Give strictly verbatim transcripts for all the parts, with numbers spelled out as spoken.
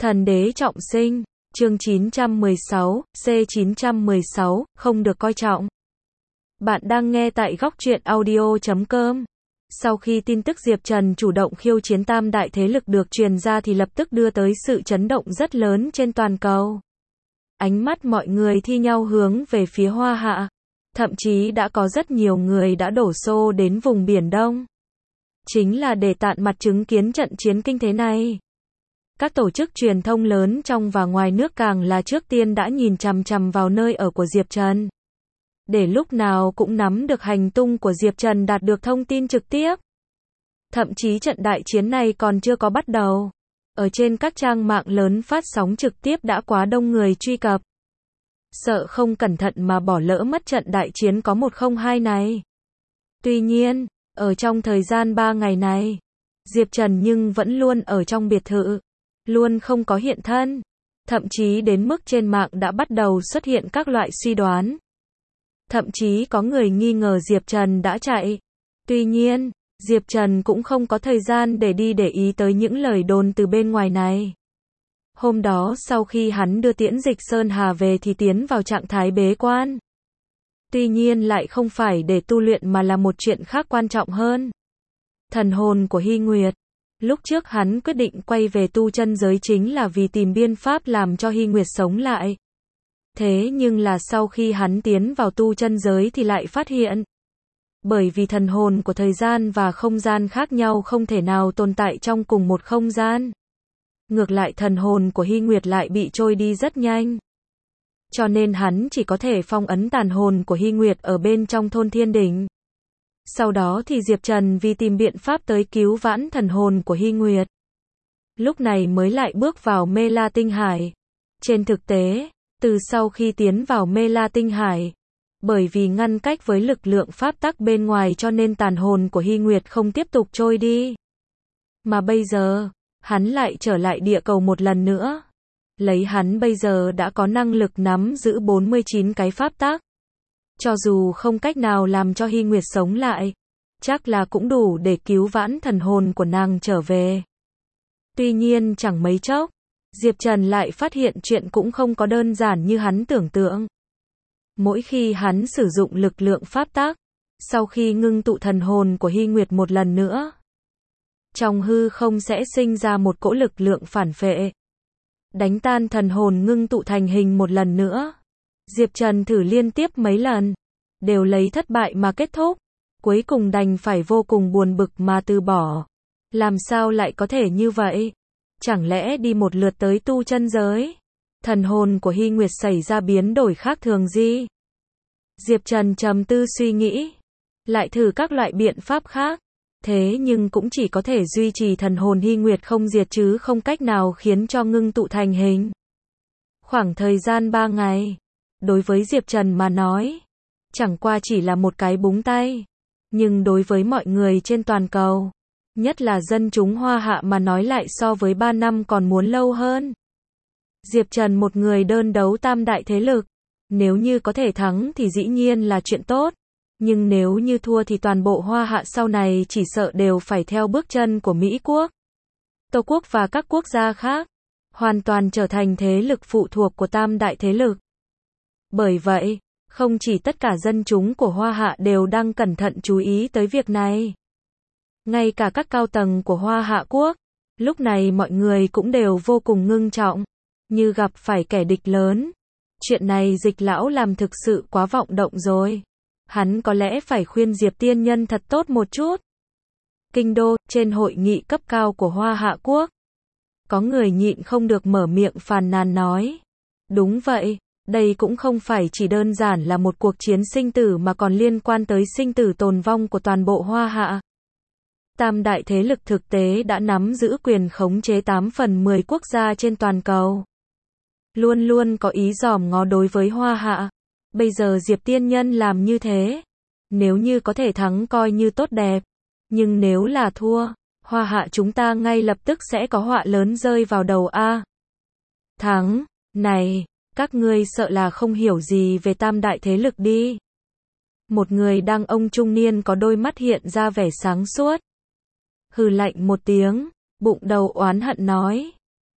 Thần đế trọng sinh, chương chín trăm mười sáu, C chín trăm mười sáu, không được coi trọng. Bạn đang nghe tại góc truyện audio chấm com. Sau khi tin tức Diệp Trần chủ động khiêu chiến tam đại thế lực được truyền ra thì lập tức đưa tới sự chấn động rất lớn trên toàn cầu. Ánh mắt mọi người thi nhau hướng về phía Hoa Hạ. Thậm chí đã có rất nhiều người đã đổ xô đến vùng Biển Đông. Chính là để tận mặt chứng kiến trận chiến kinh thế này. Các tổ chức truyền thông lớn trong và ngoài nước càng là trước tiên đã nhìn chằm chằm vào nơi ở của Diệp Trần. Để lúc nào cũng nắm được hành tung của Diệp Trần, đạt được thông tin trực tiếp. Thậm chí trận đại chiến này còn chưa có bắt đầu. Ở trên các trang mạng lớn phát sóng trực tiếp đã quá đông người truy cập. Sợ không cẩn thận mà bỏ lỡ mất trận đại chiến có một không hai này. Tuy nhiên, ở trong thời gian ba ngày này, Diệp Trần nhưng vẫn luôn ở trong biệt thự. Luôn không có hiện thân. Thậm chí đến mức trên mạng đã bắt đầu xuất hiện các loại suy đoán. Thậm chí có người nghi ngờ Diệp Trần đã chạy. Tuy nhiên, Diệp Trần cũng không có thời gian để đi để ý tới những lời đồn từ bên ngoài này. Hôm đó sau khi hắn đưa Tiễn Dịch Sơn Hà về thì tiến vào trạng thái bế quan. Tuy nhiên lại không phải để tu luyện mà là một chuyện khác quan trọng hơn. Thần hồn của Hy Nguyệt. Lúc trước hắn quyết định quay về tu chân giới chính là vì tìm biện pháp làm cho Hy Nguyệt sống lại. Thế nhưng là sau khi hắn tiến vào tu chân giới thì lại phát hiện. Bởi vì thần hồn của thời gian và không gian khác nhau không thể nào tồn tại trong cùng một không gian. Ngược lại thần hồn của Hy Nguyệt lại bị trôi đi rất nhanh. Cho nên hắn chỉ có thể phong ấn tàn hồn của Hy Nguyệt ở bên trong thôn Thiên Đỉnh. Sau đó thì Diệp Trần vì tìm biện pháp tới cứu vãn thần hồn của Hy Nguyệt. Lúc này mới lại bước vào Mê La Tinh Hải. Trên thực tế, từ sau khi tiến vào Mê La Tinh Hải, bởi vì ngăn cách với lực lượng pháp tắc bên ngoài cho nên tàn hồn của Hy Nguyệt không tiếp tục trôi đi. Mà bây giờ, hắn lại trở lại địa cầu một lần nữa. Lấy hắn bây giờ đã có năng lực nắm giữ bốn mươi chín cái pháp tắc. Cho dù không cách nào làm cho Hy Nguyệt sống lại, chắc là cũng đủ để cứu vãn thần hồn của nàng trở về. Tuy nhiên chẳng mấy chốc, Diệp Trần lại phát hiện chuyện cũng không có đơn giản như hắn tưởng tượng. Mỗi khi hắn sử dụng lực lượng pháp tắc, sau khi ngưng tụ thần hồn của Hy Nguyệt một lần nữa, trong hư không sẽ sinh ra một cỗ lực lượng phản phệ. Đánh tan thần hồn ngưng tụ thành hình một lần nữa. Diệp Trần thử liên tiếp mấy lần, đều lấy thất bại mà kết thúc. Cuối cùng đành phải vô cùng buồn bực mà từ bỏ. Làm sao lại có thể như vậy? Chẳng lẽ đi một lượt tới tu chân giới? Thần hồn của Hy Nguyệt xảy ra biến đổi khác thường gì? Diệp Trần trầm tư suy nghĩ. Lại thử các loại biện pháp khác. Thế nhưng cũng chỉ có thể duy trì thần hồn Hy Nguyệt không diệt chứ không cách nào khiến cho ngưng tụ thành hình. Khoảng thời gian ba ngày. Đối với Diệp Trần mà nói, chẳng qua chỉ là một cái búng tay. Nhưng đối với mọi người trên toàn cầu, nhất là dân chúng Hoa Hạ mà nói lại so với ba năm còn muốn lâu hơn. Diệp Trần một người đơn đấu tam đại thế lực. Nếu như có thể thắng thì dĩ nhiên là chuyện tốt. Nhưng nếu như thua thì toàn bộ Hoa Hạ sau này chỉ sợ đều phải theo bước chân của Mỹ Quốc, Tô Quốc và các quốc gia khác. Hoàn toàn trở thành thế lực phụ thuộc của tam đại thế lực. Bởi vậy, không chỉ tất cả dân chúng của Hoa Hạ đều đang cẩn thận chú ý tới việc này. Ngay cả các cao tầng của Hoa Hạ Quốc, lúc này mọi người cũng đều vô cùng ngưng trọng, như gặp phải kẻ địch lớn. Chuyện này Dịch lão làm thực sự quá vọng động rồi. Hắn có lẽ phải khuyên Diệp Tiên Nhân thật tốt một chút. Kinh đô, trên hội nghị cấp cao của Hoa Hạ Quốc, có người nhịn không được mở miệng phàn nàn nói. Đúng vậy. Đây cũng không phải chỉ đơn giản là một cuộc chiến sinh tử mà còn liên quan tới sinh tử tồn vong của toàn bộ Hoa Hạ. Tam đại thế lực thực tế đã nắm giữ quyền khống chế tám phần mười quốc gia trên toàn cầu. Luôn luôn có ý giòm ngó đối với Hoa Hạ. Bây giờ Diệp Tiên Nhân làm như thế. Nếu như có thể thắng coi như tốt đẹp. Nhưng nếu là thua, Hoa Hạ chúng ta ngay lập tức sẽ có họa lớn rơi vào đầu a. Thắng, này. Các ngươi sợ là không hiểu gì về tam đại thế lực đi. Một người đàn ông trung niên có đôi mắt hiện ra vẻ sáng suốt. Hừ lạnh một tiếng, bụng đầu oán hận nói.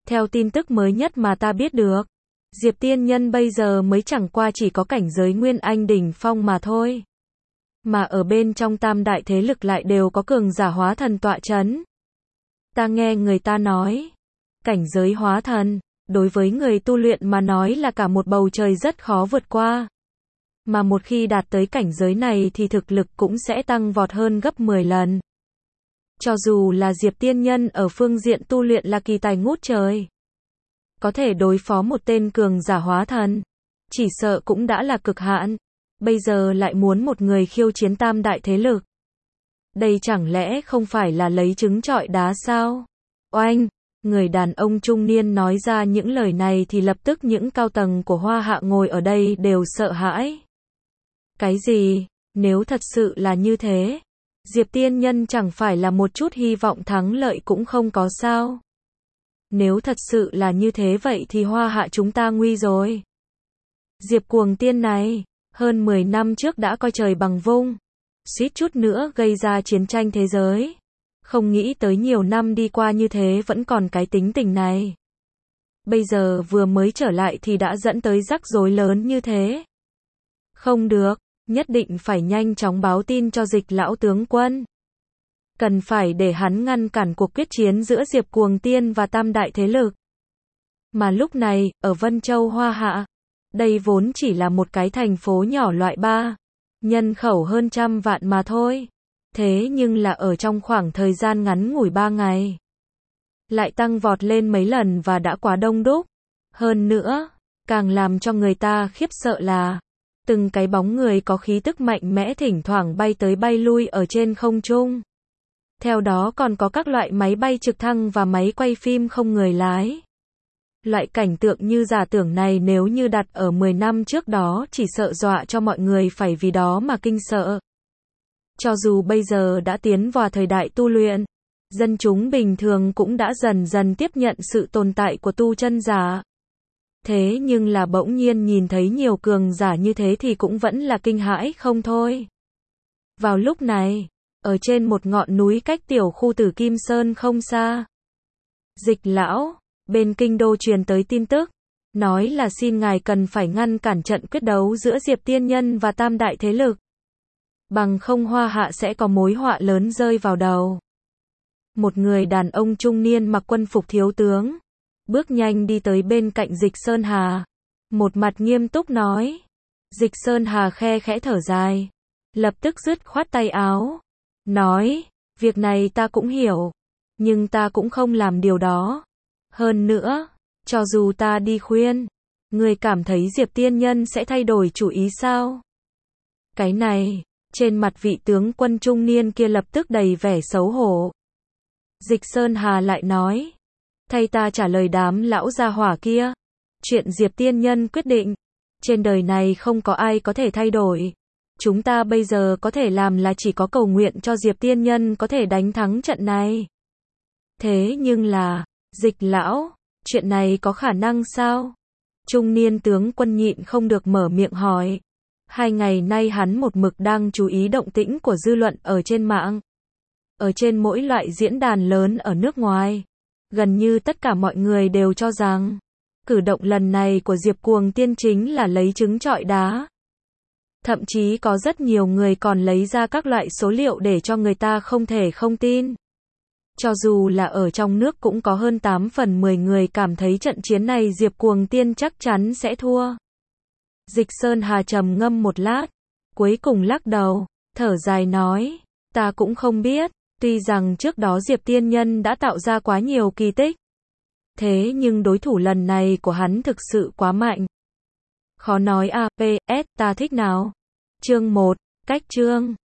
Theo tin tức mới nhất mà ta biết được, Diệp Tiên Nhân bây giờ mới chẳng qua chỉ có cảnh giới Nguyên Anh đỉnh phong mà thôi. Mà ở bên trong tam đại thế lực lại đều có cường giả hóa thần tọa chấn. Ta nghe người ta nói, cảnh giới hóa thần, đối với người tu luyện mà nói là cả một bầu trời rất khó vượt qua. Mà một khi đạt tới cảnh giới này thì thực lực cũng sẽ tăng vọt hơn gấp mười lần. Cho dù là Diệp Tiên Nhân ở phương diện tu luyện là kỳ tài ngút trời, có thể đối phó một tên cường giả hóa thần, chỉ sợ cũng đã là cực hạn. Bây giờ lại muốn một người khiêu chiến tam đại thế lực. Đây chẳng lẽ không phải là lấy trứng trọi đá sao? Oanh! Người đàn ông trung niên nói ra những lời này thì lập tức những cao tầng của Hoa Hạ ngồi ở đây đều sợ hãi. Cái gì? Nếu thật sự là như thế, Diệp Tiên Nhân chẳng phải là một chút hy vọng thắng lợi cũng không có sao? Nếu thật sự là như thế vậy thì Hoa Hạ chúng ta nguy rồi. Diệp Cuồng Tiên này, hơn mười năm trước đã coi trời bằng vung, suýt chút nữa gây ra chiến tranh thế giới. Không nghĩ tới nhiều năm đi qua như thế vẫn còn cái tính tình này. Bây giờ vừa mới trở lại thì đã dẫn tới rắc rối lớn như thế. Không được, nhất định phải nhanh chóng báo tin cho Dịch lão tướng quân. Cần phải để hắn ngăn cản cuộc quyết chiến giữa Diệp Cuồng Tiên và tam đại thế lực. Mà lúc này, ở Vân Châu Hoa Hạ, đây vốn chỉ là một cái thành phố nhỏ loại ba, nhân khẩu hơn trăm vạn mà thôi. Thế nhưng là ở trong khoảng thời gian ngắn ngủi ba ngày, lại tăng vọt lên mấy lần và đã quá đông đúc. Hơn nữa, càng làm cho người ta khiếp sợ là, từng cái bóng người có khí tức mạnh mẽ thỉnh thoảng bay tới bay lui ở trên không trung. Theo đó còn có các loại máy bay trực thăng và máy quay phim không người lái. Loại cảnh tượng như giả tưởng này nếu như đặt ở mười năm trước đó chỉ sợ dọa cho mọi người phải vì đó mà kinh sợ. Cho dù bây giờ đã tiến vào thời đại tu luyện, dân chúng bình thường cũng đã dần dần tiếp nhận sự tồn tại của tu chân giả. Thế nhưng là bỗng nhiên nhìn thấy nhiều cường giả như thế thì cũng vẫn là kinh hãi không thôi. Vào lúc này, ở trên một ngọn núi cách tiểu khu Tử Kim Sơn không xa, Dịch lão, bên kinh đô truyền tới tin tức, nói là xin ngài cần phải ngăn cản trận quyết đấu giữa Diệp Tiên Nhân và tam đại thế lực. Bằng không Hoa Hạ sẽ có mối họa lớn rơi vào đầu. Một người đàn ông trung niên mặc quân phục thiếu tướng, bước nhanh đi tới bên cạnh Dịch Sơn Hà, một mặt nghiêm túc nói. Dịch Sơn Hà khe khẽ thở dài, lập tức dứt khoát tay áo, nói, việc này ta cũng hiểu, nhưng ta cũng không làm điều đó. Hơn nữa, cho dù ta đi khuyên, người cảm thấy Diệp Tiên Nhân sẽ thay đổi chủ ý sao? Cái này, trên mặt vị tướng quân trung niên kia lập tức đầy vẻ xấu hổ. Dịch Sơn Hà lại nói, thay ta trả lời đám lão gia hỏa kia, chuyện Diệp Tiên Nhân quyết định, trên đời này không có ai có thể thay đổi. Chúng ta bây giờ có thể làm là chỉ có cầu nguyện cho Diệp Tiên Nhân có thể đánh thắng trận này. Thế nhưng là, Dịch lão, chuyện này có khả năng sao? Trung niên tướng quân nhịn không được mở miệng hỏi. Hai ngày nay hắn một mực đang chú ý động tĩnh của dư luận ở trên mạng. Ở trên mỗi loại diễn đàn lớn ở nước ngoài, gần như tất cả mọi người đều cho rằng, cử động lần này của Diệp Cuồng Tiên chính là lấy trứng trọi đá. Thậm chí có rất nhiều người còn lấy ra các loại số liệu để cho người ta không thể không tin. Cho dù là ở trong nước cũng có hơn tám phần mười người cảm thấy trận chiến này Diệp Cuồng Tiên chắc chắn sẽ thua. Dịch Sơn Hà trầm ngâm một lát, cuối cùng lắc đầu, thở dài nói, ta cũng không biết, tuy rằng trước đó Diệp Tiên Nhân đã tạo ra quá nhiều kỳ tích. Thế nhưng đối thủ lần này của hắn thực sự quá mạnh. Khó nói a, pê, ét, ta thích nào. Chương một, cách chương.